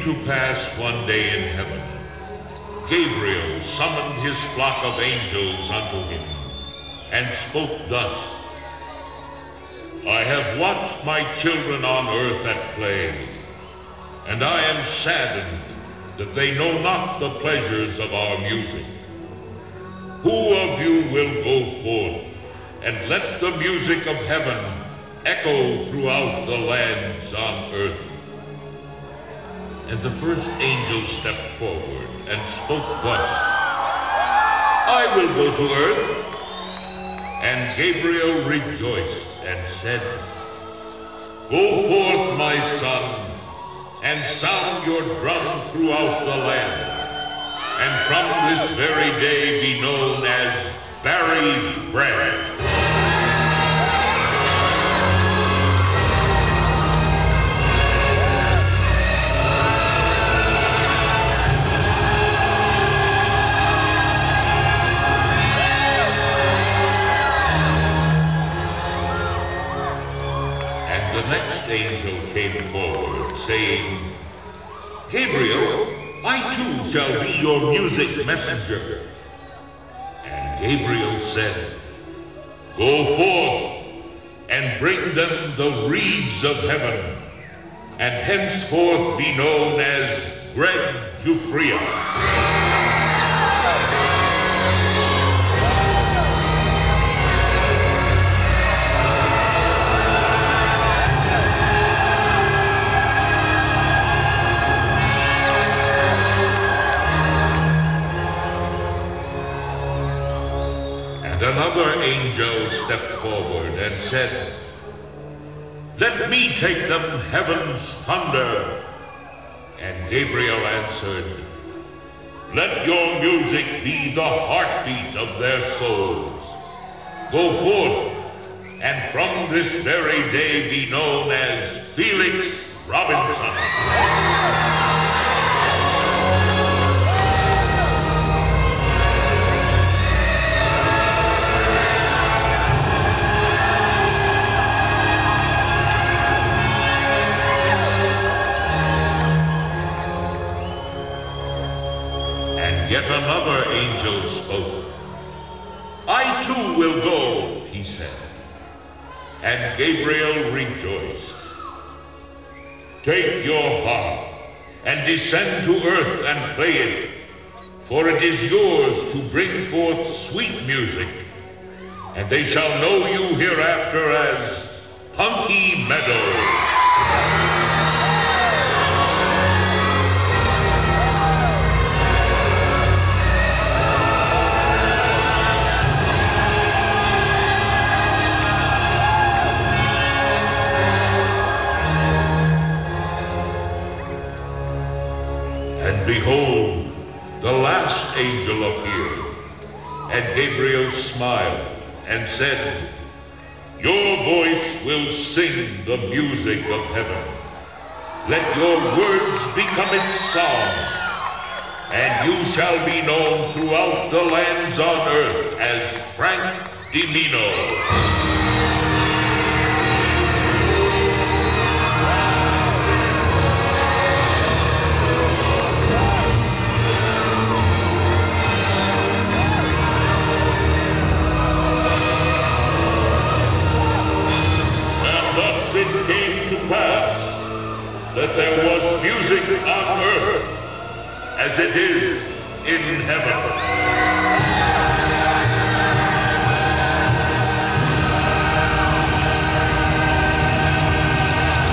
to pass one day in heaven, Gabriel summoned his flock of angels unto him, and spoke thus: I have watched my children on earth at play, and I am saddened that they know not the pleasures of our music. Who of you will go forth, and let the music of heaven echo throughout the lands on earth? And the first angel stepped forward and spoke thus: I will go to earth. And Gabriel rejoiced and said, Go forth, my son, and sound your drum throughout the land, and from this very day be known as buried bread. The next angel came forward, saying, Gabriel, I too shall be your music messenger. And Gabriel said, Go forth, and bring them the reeds of heaven, and henceforth be known as bread Jufria. Another angel stepped forward and said, Let me take them heaven's thunder. And Gabriel answered, Let your music be the heartbeat of their souls. Go forth, and from this very day be known as Felix Robinson. Yet another angel spoke. I too will go, he said. And Gabriel rejoiced. Take your harp and descend to earth and play it, for it is yours to bring forth sweet music, and they shall know you hereafter as Punky Meadows. And behold, the last angel appeared, and Gabriel smiled and said, Your voice will sing the music of heaven. Let your words become its song, and you shall be known throughout the lands on earth as Frank DiMino. That there was music on earth as it is in heaven.